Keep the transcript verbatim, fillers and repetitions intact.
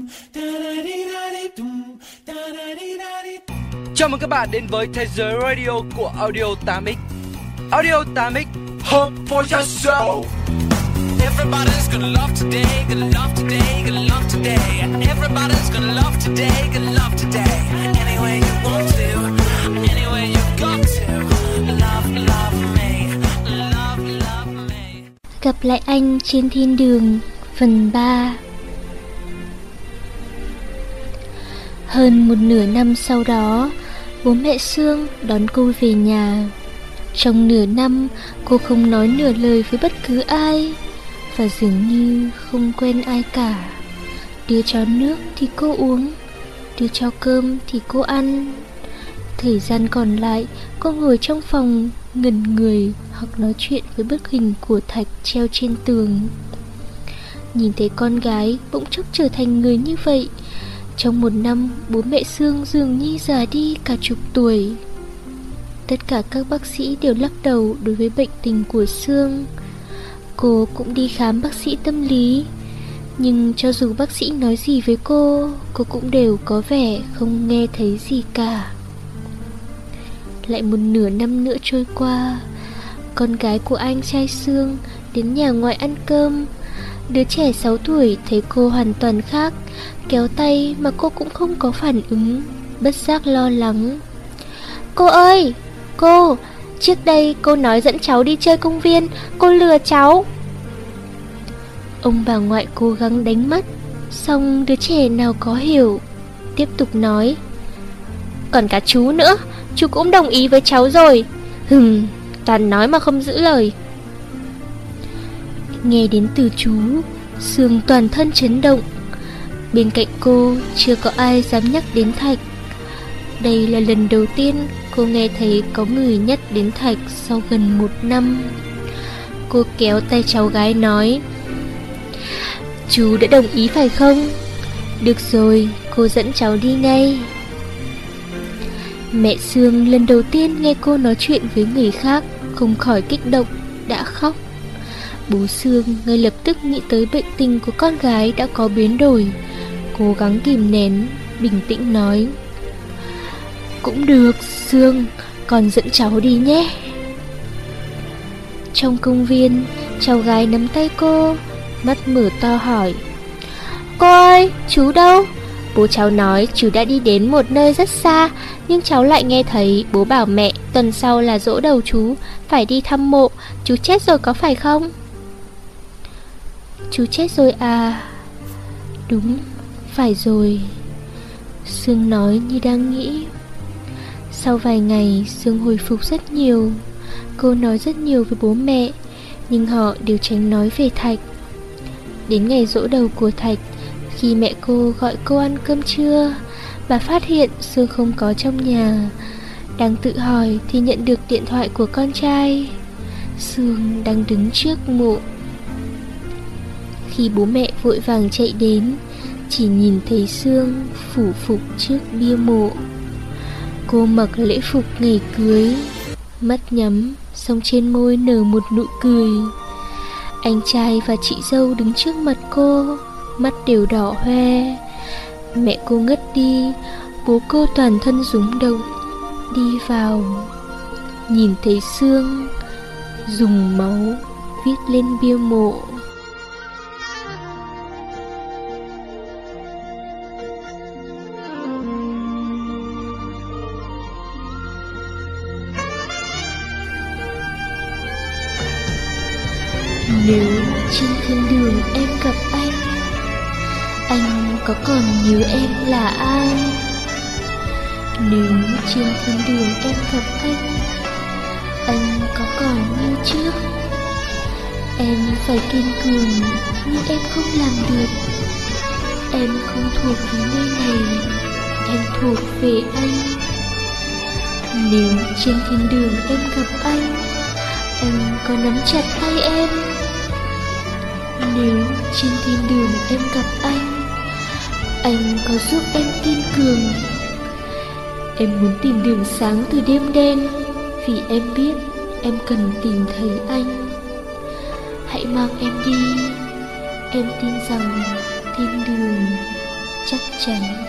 Chào mừng các bạn đến với thế giới radio của Audio tám x. Audio tám x, home for your soul. Everybody's gonna love today, gonna love today, gonna love today. Everybody's gonna love today, gonna love today. Any way you want to, any way you got to. Love, love me, love, love me. Gặp lại anh trên thiên đường, phần ba. Hơn một nửa năm sau đó, bố mẹ Sương đón cô về nhà. Trong nửa năm, cô không nói nửa lời với bất cứ ai, và dường như không quen ai cả. Đưa cho nước thì cô uống, đưa cho cơm thì cô ăn. Thời gian còn lại, cô ngồi trong phòng ngẩn người hoặc nói chuyện với bức hình của Thạch treo trên tường. Nhìn thấy con gái bỗng chốc trở thành người như vậy. Trong một năm, bố mẹ Sương dường như già đi cả chục tuổi. Tất cả các bác sĩ đều lắc đầu đối với bệnh tình của Sương. Cô cũng đi khám bác sĩ tâm lý, nhưng cho dù bác sĩ nói gì với cô, cô cũng đều có vẻ không nghe thấy gì cả. Lại một nửa năm nữa trôi qua, con gái của anh trai Sương đến nhà ngoại ăn cơm. Đứa trẻ sáu tuổi thấy cô hoàn toàn khác, kéo tay mà cô cũng không có phản ứng, bất giác lo lắng. Cô ơi, cô, trước đây cô nói dẫn cháu đi chơi công viên, cô lừa cháu. Ông bà ngoại cố gắng đánh mắt, xong đứa trẻ nào có hiểu, tiếp tục nói. Còn cả chú nữa, chú cũng đồng ý với cháu rồi. Hừm, toàn nói mà không giữ lời. Nghe đến từ chú, Sương toàn thân chấn động. Bên cạnh cô chưa có ai dám nhắc đến Thạch. Đây là lần đầu tiên cô nghe thấy có người nhắc đến Thạch sau gần một năm. Cô kéo tay cháu gái nói. Chú đã đồng ý phải không? Được rồi, cô dẫn cháu đi ngay. Mẹ Sương lần đầu tiên nghe cô nói chuyện với người khác không khỏi kích động, đã khóc. Bố Sương ngay lập tức nghĩ tới bệnh tình của con gái đã có biến đổi, cố gắng kìm nén, bình tĩnh nói. Cũng được, Sương, con dẫn cháu đi nhé. Trong công viên, cháu gái nắm tay cô, mắt mở to hỏi. Cô ơi, chú đâu? Bố cháu nói chú đã đi đến một nơi rất xa, nhưng cháu lại nghe thấy bố bảo mẹ tuần sau là giỗ đầu chú, phải đi thăm mộ. Chú chết rồi có phải không? Chú chết rồi à? Đúng, phải rồi, Sương nói như đang nghĩ. Sau vài ngày, Sương hồi phục rất nhiều. Cô nói rất nhiều với bố mẹ, nhưng họ đều tránh nói về Thạch. Đến ngày giỗ đầu của Thạch, khi mẹ cô gọi cô ăn cơm trưa, bà phát hiện Sương không có trong nhà. Đang tự hỏi thì nhận được điện thoại của con trai. Sương đang đứng trước mộ. Khi bố mẹ vội vàng chạy đến, chỉ nhìn thấy Sương phủ phục trước bia mộ. Cô mặc lễ phục ngày cưới, mắt nhắm, song trên môi nở một nụ cười. Anh trai và chị dâu đứng trước mặt cô, mắt đều đỏ hoe. Mẹ cô ngất đi, bố cô toàn thân rúng động, đi vào. Nhìn thấy Sương, dùng máu viết lên bia mộ. Nếu trên thiên đường em gặp anh, anh có còn nhớ em là ai? Nếu trên thiên đường em gặp anh, anh có còn như trước? Em phải kiên cường, nhưng em không làm được. Em không thuộc về nơi này, em thuộc về anh. Nếu trên thiên đường em gặp anh, anh có nắm chặt tay em? Nếu trên thiên đường em gặp anh, anh có giúp em kiên cường? Em muốn tìm đường sáng từ đêm đen, vì em biết em cần tìm thấy anh. Hãy mang em đi, em tin rằng thiên đường tránh.